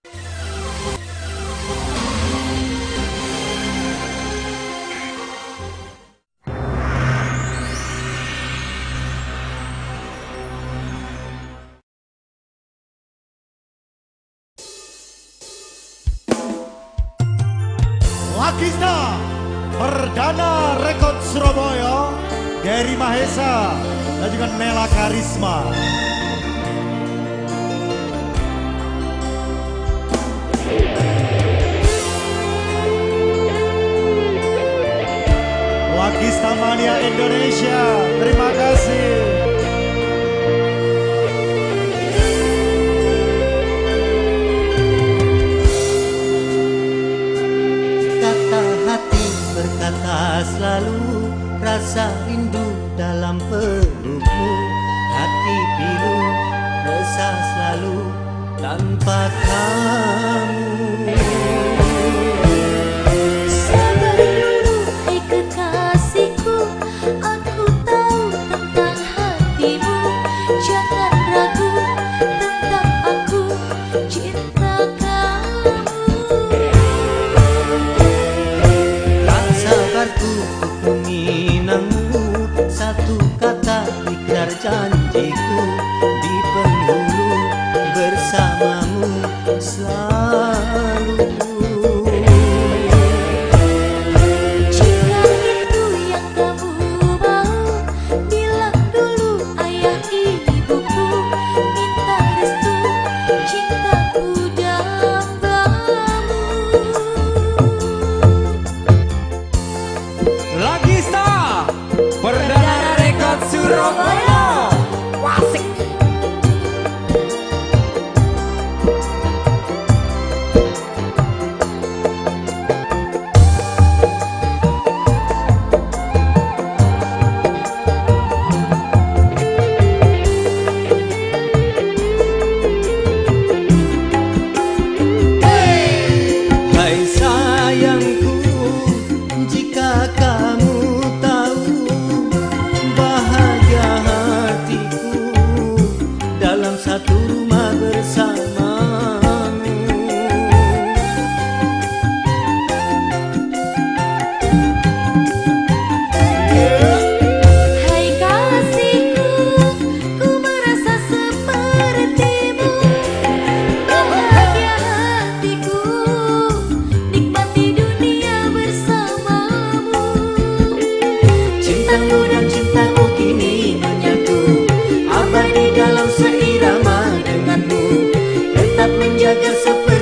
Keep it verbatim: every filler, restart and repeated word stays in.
Lakista Perdana Rekod Surabaya, Gary Mahesa dan juga Nela Karisma. Lakista Mania Indonesia, terima kasih. Berkata selalu rasa rindu dalam pelukmu, hati pilu resah selalu tanpa kamu. Sabar dulu hai kekasihku, aku tahu tentang hatimu. Jangan ragu tentang aku, cinta kamu. Sabarku untuk menginangmu, satu kata ikrar janjiku di penghulu bersamamu selalu. Jika itu yang kamu mau, bilang dulu ayah ibuku, minta restu cintaku dambamu. Lakista Perdana Rekod Surabaya, wasik. Hai sayangku, jika kamu tahu bahagia hatiku dalam satu rumah bersamamu. Hai kasihku, ku merasa sepertimu. Bahagia hatiku, nikmati dunia bersamamu. Cintamu dan cintaku kini menyatu, abadi dalam seirama denganmu, tetap menjaga seperti